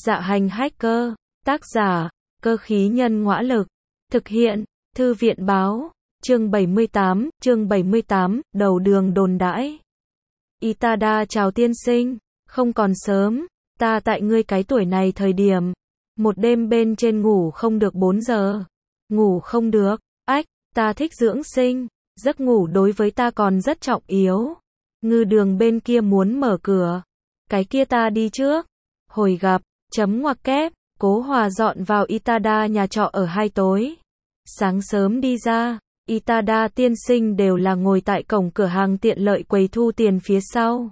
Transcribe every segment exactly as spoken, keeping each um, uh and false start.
Dạ hành hacker, tác giả, cơ khí nhân ngõa lực, thực hiện, thư viện báo, chương bảy mươi tám, chương bảy mươi tám, đầu đường đồn đãi. Itada chào tiên sinh, không còn sớm, ta tại ngươi cái tuổi này thời điểm, một đêm bên trên ngủ không được bốn giờ, ngủ không được, ách, ta thích dưỡng sinh, giấc ngủ đối với ta còn rất trọng yếu. Ngư đường bên kia muốn mở cửa, cái kia ta đi trước, hồi gặp, chấm ngoặc kép, Cố Hòa dọn vào Itada nhà trọ ở hai tối. Sáng sớm đi ra, Itada tiên sinh đều là ngồi tại cổng cửa hàng tiện lợi quầy thu tiền phía sau.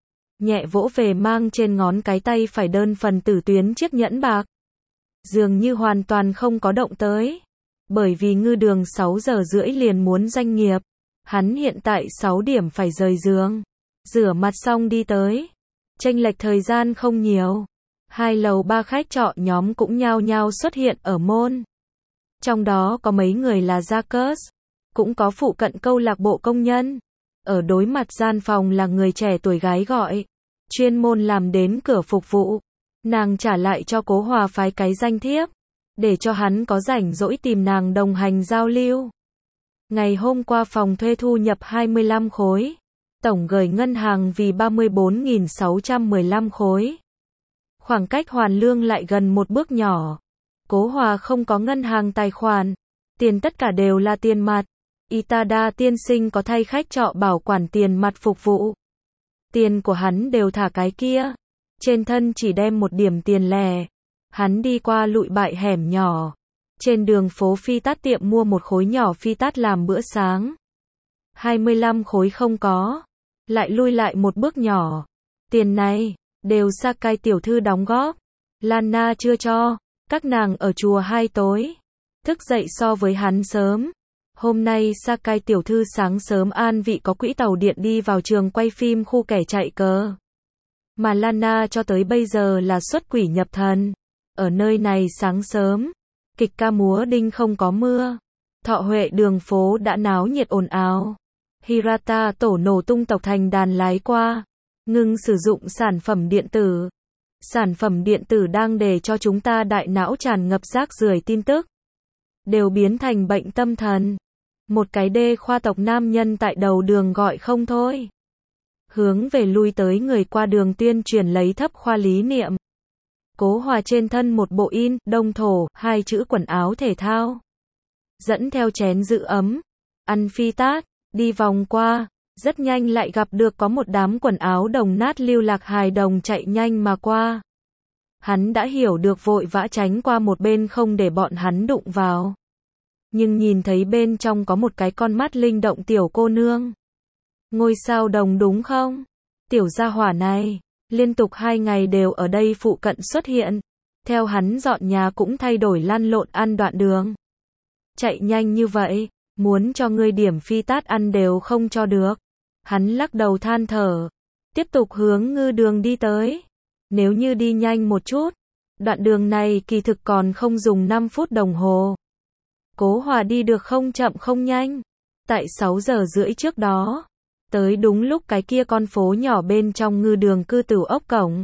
Nhẹ vỗ về mang trên ngón cái tay phải đơn phần tử tuyến chiếc nhẫn bạc. Dường như hoàn toàn không có động tới. Bởi vì ngư đường sáu giờ rưỡi liền muốn doanh nghiệp. Hắn hiện tại sáu điểm phải rời giường. Rửa mặt xong đi tới. Chênh lệch thời gian không nhiều. Hai lầu ba khách trọ nhóm cũng nhao nhao xuất hiện ở môn. Trong đó có mấy người là Jacques, cũng có phụ cận câu lạc bộ công nhân. Ở đối mặt gian phòng là người trẻ tuổi gái gọi, chuyên môn làm đến cửa phục vụ. Nàng trả lại cho Cố Hòa phái cái danh thiếp, để cho hắn có rảnh rỗi tìm nàng đồng hành giao lưu. Ngày hôm qua phòng thuê thu nhập hai mươi lăm khối, tổng gửi ngân hàng vì ba mươi bốn nghìn sáu trăm mười lăm khối. Khoảng cách hoàn lương lại gần một bước nhỏ. Cố Hòa không có ngân hàng tài khoản, tiền tất cả đều là tiền mặt. Itada tiên sinh có thay khách trọ bảo quản tiền mặt phục vụ. Tiền của hắn đều thả cái kia, trên thân chỉ đem một điểm tiền lẻ. Hắn đi qua lụi bại hẻm nhỏ, trên đường phố phi tát tiệm mua một khối nhỏ phi tát làm bữa sáng. hai mươi lăm khối không có, lại lui lại một bước nhỏ. Tiền này đều Sakai tiểu thư đóng góp, Lana chưa cho. Các nàng ở chùa hai tối, thức dậy so với hắn sớm. Hôm nay Sakai tiểu thư sáng sớm an vị có quỹ tàu điện đi vào trường quay phim khu kẻ chạy cờ. Mà Lana cho tới bây giờ là xuất quỷ nhập thần. Ở nơi này sáng sớm, kịch ca múa đinh không có mưa. Thọ Huệ đường phố đã náo nhiệt ồn ào. Hirata tổ nổ tung tộc thành đàn lái qua, ngừng sử dụng sản phẩm điện tử. Sản phẩm điện tử đang để cho chúng ta đại não tràn ngập rác rưởi tin tức, đều biến thành bệnh tâm thần. Một cái đê khoa tộc nam nhân tại đầu đường gọi không thôi. Hướng về lui tới người qua đường tuyên truyền lấy thấp khoa lý niệm. Cố Hòa trên thân một bộ in, đông thổ, hai chữ quần áo thể thao. Dẫn theo chén giữ ấm, ăn phi tát, đi vòng qua. Rất nhanh lại gặp được có một đám quần áo đồng nát lưu lạc hài đồng chạy nhanh mà qua. Hắn đã hiểu được vội vã tránh qua một bên không để bọn hắn đụng vào. Nhưng nhìn thấy bên trong có một cái con mắt linh động tiểu cô nương. Ngôi sao đồng đúng không? Tiểu gia hỏa này, liên tục hai ngày đều ở đây phụ cận xuất hiện. Theo hắn dọn nhà cũng thay đổi lăn lộn ăn đoạn đường. Chạy nhanh như vậy, muốn cho ngươi điểm phi tát ăn đều không cho được. Hắn lắc đầu than thở, tiếp tục hướng ngư đường đi tới. Nếu như đi nhanh một chút, đoạn đường này kỳ thực còn không dùng năm phút đồng hồ. Cố Hòa đi được không chậm không nhanh. Tại sáu giờ rưỡi trước đó, tới đúng lúc cái kia con phố nhỏ bên trong ngư đường cư tửu ốc cổng.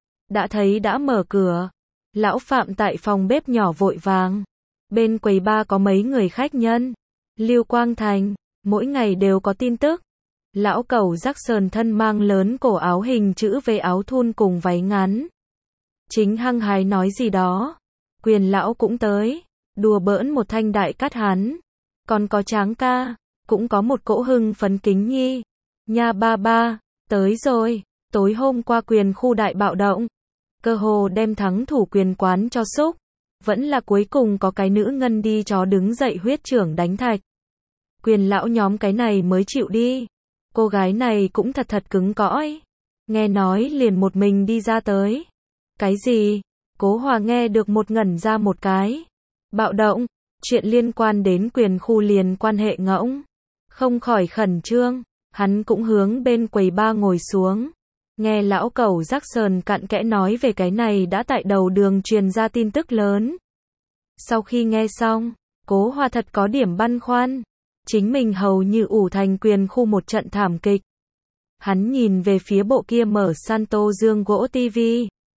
Đã thấy đã mở cửa. Lão Phạm tại phòng bếp nhỏ vội vàng. Bên quầy ba có mấy người khách nhân. Lưu Quang Thành, mỗi ngày đều có tin tức. Lão Cẩu Jackson thân mang lớn cổ áo hình chữ V áo thun cùng váy ngắn. Chính hăng hái nói gì đó. Quyền lão cũng tới, đùa bỡn một thanh đại cát hắn. Còn có Tráng ca, cũng có một cỗ hưng phấn Kính Nhi. Nha ba ba, tới rồi, tối hôm qua quyền khu đại bạo động. Cơ hồ đem thắng thủ quyền quán cho xúc. Vẫn là cuối cùng có cái nữ ngân đi chó đứng dậy huyết trưởng đánh thạch. Quyền lão nhóm cái này mới chịu đi. Cô gái này cũng thật thật cứng cõi. Nghe nói liền một mình đi ra tới. Cái gì? Cố Hòa nghe được một ngẩn ra một cái. Bạo động, chuyện liên quan đến quyền khu liền quan hệ ngỗng. Không khỏi khẩn trương, hắn cũng hướng bên quầy ba ngồi xuống. Nghe lão Cẩu Jackson cặn kẽ nói về cái này đã tại đầu đường truyền ra tin tức lớn. Sau khi nghe xong, Cố Hòa thật có điểm băn khoăn. Chính mình hầu như ủ thành quyền khu một trận thảm kịch. Hắn nhìn về phía bộ kia mở Santo Dương gỗ ti vi.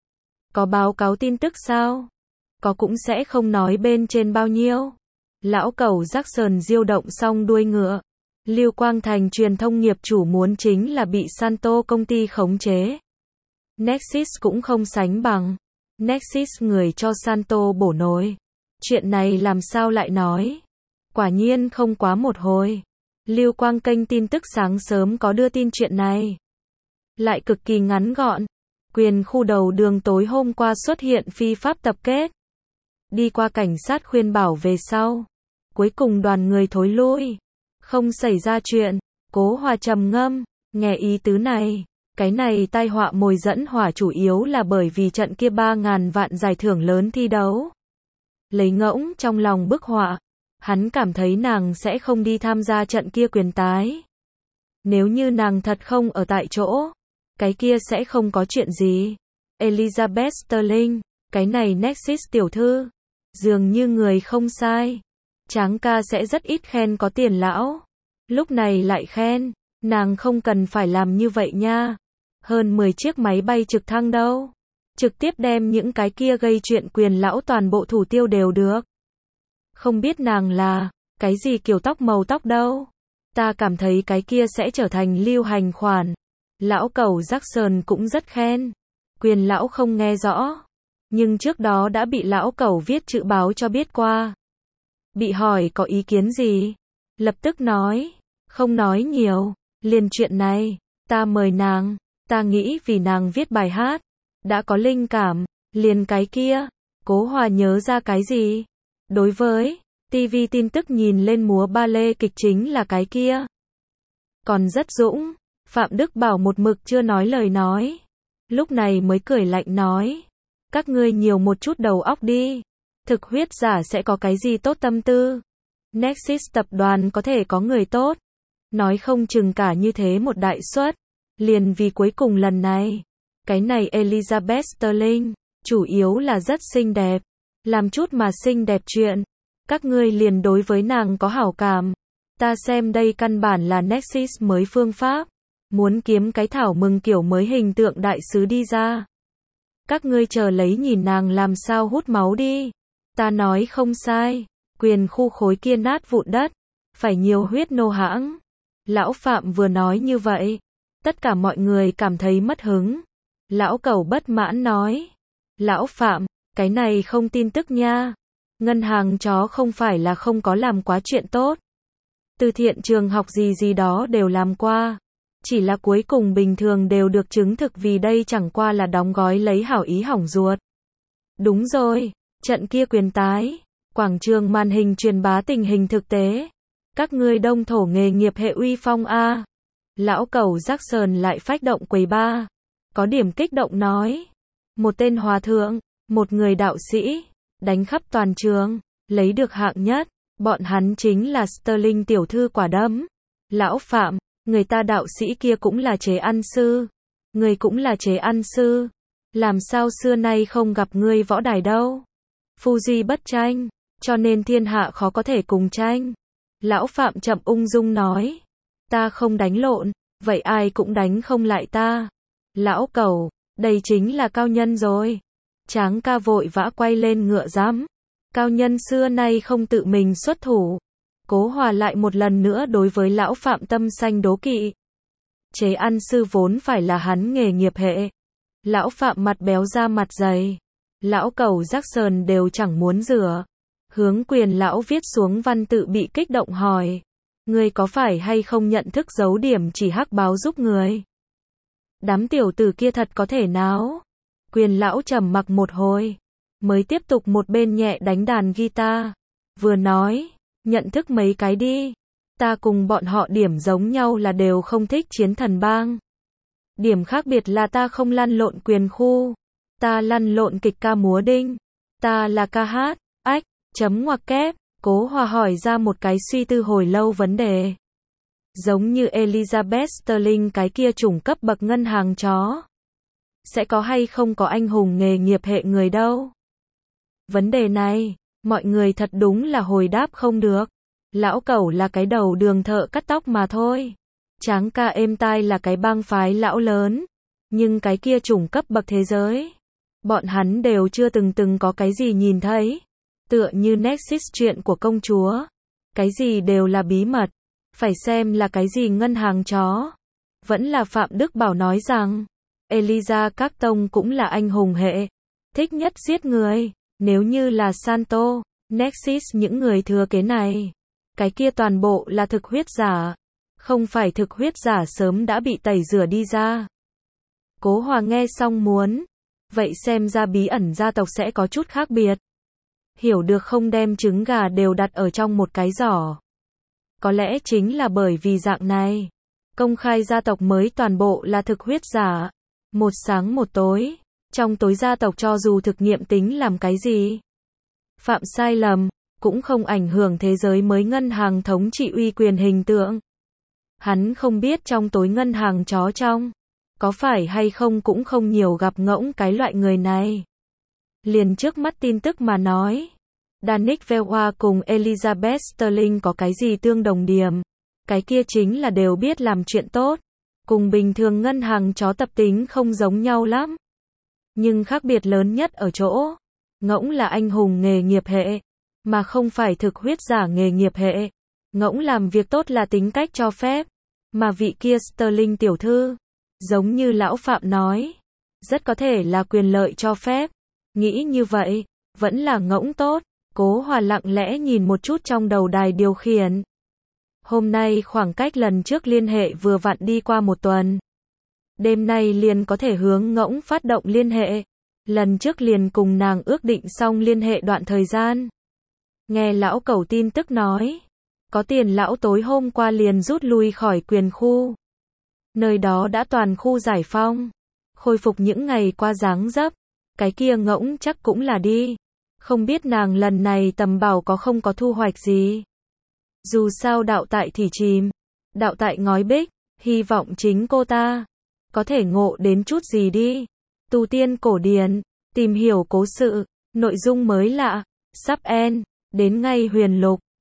Có báo cáo tin tức sao? Có cũng sẽ không nói bên trên bao nhiêu. Lão cẩu Jackson diêu động xong đuôi ngựa. Lưu Quang Thành truyền thông nghiệp chủ muốn chính là bị Santo công ty khống chế. Nexus cũng không sánh bằng. Nexus người cho Santo bổ nồi. Chuyện này làm sao lại nói? Quả nhiên không quá một hồi. Lưu Quang kênh tin tức sáng sớm có đưa tin chuyện này. Lại cực kỳ ngắn gọn. Quyền khu đầu đường tối hôm qua xuất hiện phi pháp tập kết. Đi qua cảnh sát khuyên bảo về sau. Cuối cùng đoàn người thối lui. Không xảy ra chuyện. Cố Hòa trầm ngâm. Nghe ý tứ này. Cái này tai họa mồi dẫn hỏa chủ yếu là bởi vì trận kia ba ngàn vạn giải thưởng lớn thi đấu. Lấy ngỗng trong lòng bức họa. Hắn cảm thấy nàng sẽ không đi tham gia trận kia quyền tái. Nếu như nàng thật không ở tại chỗ, cái kia sẽ không có chuyện gì. Elizabeth Sterling, cái này Nexus tiểu thư, dường như người không sai. Tráng ca sẽ rất ít khen có tiền lão. Lúc này lại khen, nàng không cần phải làm như vậy nha. Hơn mười chiếc máy bay trực thăng đâu. Trực tiếp đem những cái kia gây chuyện quyền lão toàn bộ thủ tiêu đều được. Không biết nàng là, cái gì kiểu tóc màu tóc đâu. Ta cảm thấy cái kia sẽ trở thành lưu hành khoản. Lão cẩu Jackson cũng rất khen. Quyền lão không nghe rõ. Nhưng trước đó đã bị lão cẩu viết chữ báo cho biết qua. Bị hỏi có ý kiến gì? Lập tức nói. Không nói nhiều. Liền chuyện này. Ta mời nàng. Ta nghĩ vì nàng viết bài hát. Đã có linh cảm. Liền cái kia. Cố Hòa nhớ ra cái gì? Đối với ti vi tin tức nhìn lên múa ba lê kịch chính là cái kia. Còn rất dũng. Phạm Đức Bảo một mực chưa nói lời nói. Lúc này mới cười lạnh nói. Các ngươi nhiều một chút đầu óc đi. Thực huyết giả sẽ có cái gì tốt tâm tư. Nexus tập đoàn có thể có người tốt. Nói không chừng cả như thế một đại suất. Liền vì cuối cùng lần này. Cái này Elizabeth Sterling. Chủ yếu là rất xinh đẹp. Làm chút mà xinh đẹp chuyện. Các ngươi liền đối với nàng có hảo cảm. Ta xem đây căn bản là Nexus mới phương pháp. Muốn kiếm cái thảo mừng kiểu mới hình tượng đại sứ đi ra. Các ngươi chờ lấy nhìn nàng làm sao hút máu đi. Ta nói không sai. Quyền khu khối kia nát vụn đất. Phải nhiều huyết nô hãng. Lão Phạm vừa nói như vậy. Tất cả mọi người cảm thấy mất hứng. Lão cẩu bất mãn nói. Lão Phạm, cái này không tin tức nha. Ngân hàng chó không phải là không có làm quá chuyện tốt. Từ thiện trường học gì gì đó đều làm qua. Chỉ là cuối cùng bình thường đều được chứng thực vì đây chẳng qua là đóng gói lấy hảo ý hỏng ruột. Đúng rồi, trận kia quyền tái. Quảng trường màn hình truyền bá tình hình thực tế. Các ngươi đông thổ nghề nghiệp hệ uy phong a. Lão cẩu Jackson lại phách động quầy ba. Có điểm kích động nói. Một tên hòa thượng, một người đạo sĩ, đánh khắp toàn trường, lấy được hạng nhất. Bọn hắn chính là Sterling tiểu thư quả đấm. Lão Phạm, người ta đạo sĩ kia cũng là chế ăn sư. Người cũng là chế ăn sư. Làm sao xưa nay không gặp ngươi võ đài đâu. Phu duy bất tranh, cho nên thiên hạ khó có thể cùng tranh. Lão Phạm chậm ung dung nói. Ta không đánh lộn, vậy ai cũng đánh không lại ta. Lão cẩu, đây chính là cao nhân rồi. Tráng ca vội vã quay lên ngựa giám. Cao nhân xưa nay không tự mình xuất thủ. Cố Hòa lại một lần nữa đối với lão Phạm tâm sanh đố kỵ. Chế ăn sư vốn phải là hắn nghề nghiệp hệ. Lão Phạm mặt béo ra mặt dày. Lão cẩu Jackson đều chẳng muốn rửa. Hướng quyền lão viết xuống văn tự bị kích động hỏi. Ngươi có phải hay không nhận thức giấu điểm chỉ hắc báo giúp người? Đám tiểu tử kia thật có thể náo. Quyền lão trầm mặc một hồi. Mới tiếp tục một bên nhẹ đánh đàn guitar. Vừa nói, nhận thức mấy cái đi. Ta cùng bọn họ điểm giống nhau là đều không thích chiến thần bang. Điểm khác biệt là ta không lăn lộn quyền khu. Ta lăn lộn kịch ca múa đinh. Ta là ca hát, ách, chấm ngoặc kép. Cố Hòa hỏi ra một cái suy tư hồi lâu vấn đề. Giống như Elizabeth Sterling cái kia chủng cấp bậc ngân hàng chó. Sẽ có hay không có anh hùng nghề nghiệp hệ người đâu? Vấn đề này, mọi người thật đúng là hồi đáp không được. Lão cẩu là cái đầu đường thợ cắt tóc mà thôi. Tráng ca êm tai là cái bang phái lão lớn. Nhưng cái kia chủng cấp bậc thế giới. Bọn hắn đều chưa từng từng có cái gì nhìn thấy. Tựa như Nexus chuyện của công chúa. Cái gì đều là bí mật. Phải xem là cái gì ngân hàng chó. Vẫn là Phạm Đức Bảo nói rằng, Elijah Carton cũng là anh hùng hệ. Thích nhất giết người. Nếu như là Santo, Nexus những người thừa kế này. Cái kia toàn bộ là thực huyết giả. Không phải thực huyết giả sớm đã bị tẩy rửa đi ra. Cố Hòa nghe xong muốn. Vậy xem ra bí ẩn gia tộc sẽ có chút khác biệt. Hiểu được không đem trứng gà đều đặt ở trong một cái giỏ. Có lẽ chính là bởi vì dạng này. Công khai gia tộc mới toàn bộ là thực huyết giả. Một sáng một tối. Trong tối gia tộc cho dù thực nghiệm tính làm cái gì. Phạm sai lầm. Cũng không ảnh hưởng thế giới mới ngân hàng thống trị uy quyền hình tượng. Hắn không biết trong tối ngân hàng chó trong. Có phải hay không cũng không nhiều gặp ngỗng cái loại người này. Liền trước mắt tin tức mà nói. Danik Vewa cùng Elizabeth Sterling có cái gì tương đồng điểm. Cái kia chính là đều biết làm chuyện tốt. Cùng bình thường ngân hàng chó tập tính không giống nhau lắm. Nhưng khác biệt lớn nhất ở chỗ. Ngỗng là anh hùng nghề nghiệp hệ. Mà không phải thực huyết giả nghề nghiệp hệ. Ngỗng làm việc tốt là tính cách cho phép. Mà vị kia Sterling tiểu thư. Giống như lão Phạm nói. Rất có thể là quyền lợi cho phép. Nghĩ như vậy. Vẫn là ngỗng tốt. Cố Hòa lặng lẽ nhìn một chút trong đầu đài điều khiển. Hôm nay khoảng cách lần trước liên hệ vừa vặn đi qua một tuần. Đêm nay liền có thể hướng ngỗng phát động liên hệ. Lần trước liền cùng nàng ước định xong liên hệ đoạn thời gian. Nghe lão cẩu tin tức nói. Có tiền lão tối hôm qua liền rút lui khỏi quyền khu. Nơi đó đã toàn khu giải phong. Khôi phục những ngày qua dáng dấp. Cái kia ngỗng chắc cũng là đi. Không biết nàng lần này tầm bảo có không có thu hoạch gì. Dù sao đạo tại thì chìm. Đạo tại ngói bích. Hy vọng chính cô ta. Có thể ngộ đến chút gì đi. Tu tiên cổ điển. Tìm hiểu cố sự. Nội dung mới lạ. Sắp end. Đến ngay huyền lục.